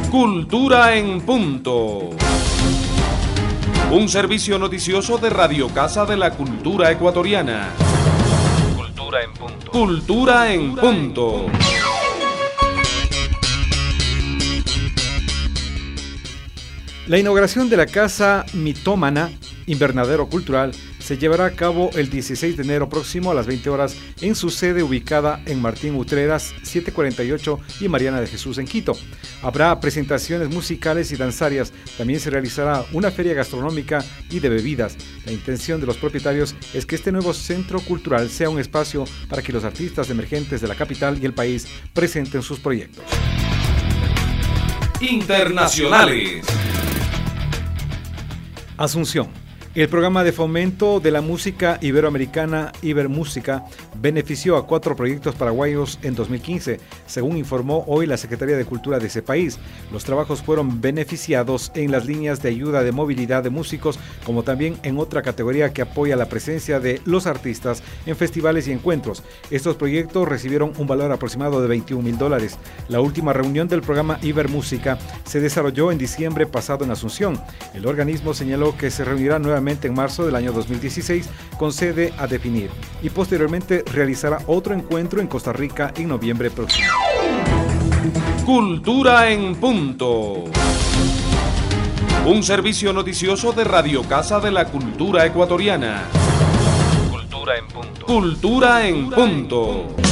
Cultura en Punto. Un servicio noticioso de Radio Casa de la Cultura Ecuatoriana. Cultura en Punto. Cultura en Punto. La inauguración de la Casa Mitómana, invernadero cultural, se llevará a cabo el 16 de enero próximo a las 20 horas en su sede ubicada en Martín Utreras 748 y Mariana de Jesús en Quito. Habrá presentaciones musicales y danzarias. También se realizará una feria gastronómica y de bebidas. La intención de los propietarios es que este nuevo centro cultural sea un espacio para que los artistas emergentes de la capital y el país presenten sus proyectos. Internacionales. Asunción. El programa de fomento de la música iberoamericana Ibermúsica benefició a 4 proyectos paraguayos en 2015, según informó hoy la Secretaría de Cultura de ese país. Los trabajos fueron beneficiados en las líneas de ayuda de movilidad de músicos, como también en otra categoría que apoya la presencia de los artistas en festivales y encuentros. Estos proyectos recibieron un valor aproximado de $21,000. La última reunión del programa Ibermúsica se desarrolló en diciembre pasado en Asunción. El organismo señaló que se reunirá nuevamente en marzo del año 2016 con sede a definir y posteriormente realizará otro encuentro en Costa Rica en noviembre próximo. Cultura en Punto. Un servicio noticioso de Radio Casa de la Cultura Ecuatoriana. Cultura en Punto. Cultura en Punto.